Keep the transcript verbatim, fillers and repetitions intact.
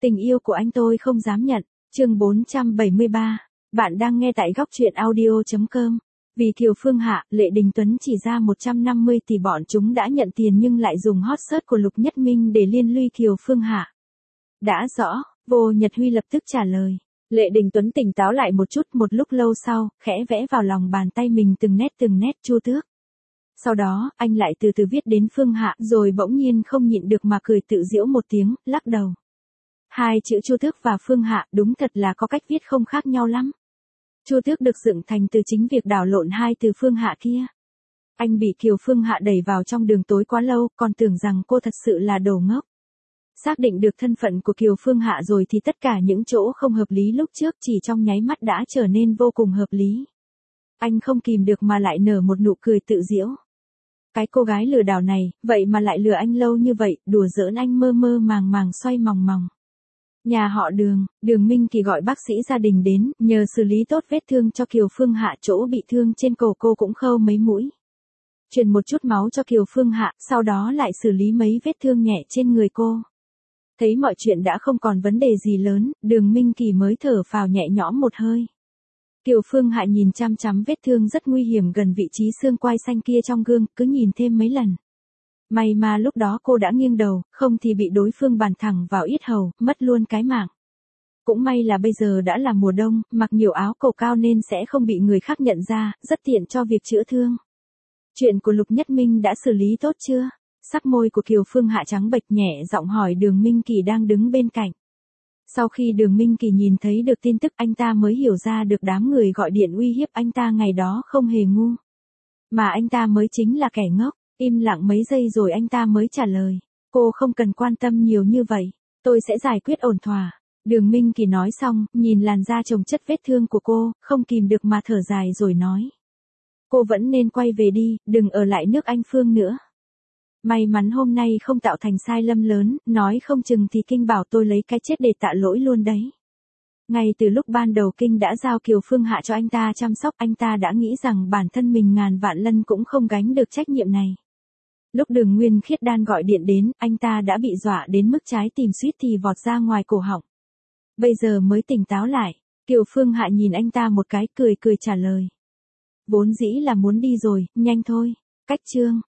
Tình yêu của anh tôi không dám nhận. Chương bốn trăm bảy mươi ba. Bạn đang nghe tại góc truyện audio chấm com. Vì Kiều Phương Hạ, Lệ Đình Tuấn chỉ ra một trăm năm mươi tỷ bọn chúng đã nhận tiền nhưng lại dùng hot search của Lục Nhất Minh để liên lụy Kiều Phương Hạ. Đã rõ, Vô Nhật Huy lập tức trả lời. Lệ Đình Tuấn tỉnh táo lại một chút, một lúc lâu sau, khẽ vẽ vào lòng bàn tay mình từng nét từng nét Chu Tước. Sau đó, anh lại từ từ viết đến Phương Hạ, rồi bỗng nhiên không nhịn được mà cười tự giễu một tiếng, lắc đầu. Hai chữ Chu Tước và Phương Hạ đúng thật là có cách viết không khác nhau lắm. Chu Tước được dựng thành từ chính việc đảo lộn hai từ Phương Hạ kia. Anh bị Kiều Phương Hạ đẩy vào trong đường tối quá lâu, còn tưởng rằng cô thật sự là đồ ngốc. Xác định được thân phận của Kiều Phương Hạ rồi thì tất cả những chỗ không hợp lý lúc trước chỉ trong nháy mắt đã trở nên vô cùng hợp lý. Anh không kìm được mà lại nở một nụ cười tự giễu. Cái cô gái lừa đảo này, vậy mà lại lừa anh lâu như vậy, đùa giỡn anh mơ mơ màng màng xoay mòng mòng. Nhà họ Đường, Đường Minh Kỳ gọi bác sĩ gia đình đến, nhờ xử lý tốt vết thương cho Kiều Phương Hạ, chỗ bị thương trên cổ cô cũng khâu mấy mũi. Truyền một chút máu cho Kiều Phương Hạ, sau đó lại xử lý mấy vết thương nhẹ trên người cô. Thấy mọi chuyện đã không còn vấn đề gì lớn, Đường Minh Kỳ mới thở phào nhẹ nhõm một hơi. Kiều Phương Hạ nhìn chăm chăm vết thương rất nguy hiểm gần vị trí xương quai xanh kia trong gương, cứ nhìn thêm mấy lần. May mà lúc đó cô đã nghiêng đầu, không thì bị đối phương bàn thẳng vào yết hầu, mất luôn cái mạng. Cũng may là bây giờ đã là mùa đông, mặc nhiều áo cổ cao nên sẽ không bị người khác nhận ra, rất tiện cho việc chữa thương. Chuyện của Lục Nhất Minh đã xử lý tốt chưa? Sắc môi của Kiều Phương Hạ trắng bệch, nhẹ giọng hỏi Đường Minh Kỳ đang đứng bên cạnh. Sau khi Đường Minh Kỳ nhìn thấy được tin tức, anh ta mới hiểu ra được đám người gọi điện uy hiếp anh ta ngày đó không hề ngu. Mà anh ta mới chính là kẻ ngốc. Im lặng mấy giây rồi anh ta mới trả lời. Cô không cần quan tâm nhiều như vậy. Tôi sẽ giải quyết ổn thỏa. Đường Minh Kỳ nói xong, nhìn làn da chồng chất vết thương của cô, không kìm được mà thở dài rồi nói. Cô vẫn nên quay về đi, đừng ở lại nước Anh Phương nữa. May mắn hôm nay không tạo thành sai lầm lớn, nói không chừng thì Kinh bảo tôi lấy cái chết để tạ lỗi luôn đấy. Ngay từ lúc ban đầu Kinh đã giao Kiều Phương Hạ cho anh ta chăm sóc, anh ta đã nghĩ rằng bản thân mình ngàn vạn lần cũng không gánh được trách nhiệm này. Lúc Đường Nguyên Khiết Đan gọi điện đến, anh ta đã bị dọa đến mức trái tim suýt thì vọt ra ngoài cổ họng. Bây giờ mới tỉnh táo lại, Kiều Phương Hạ nhìn anh ta một cái, cười cười trả lời. Vốn dĩ là muốn đi rồi, nhanh thôi. Cách chương.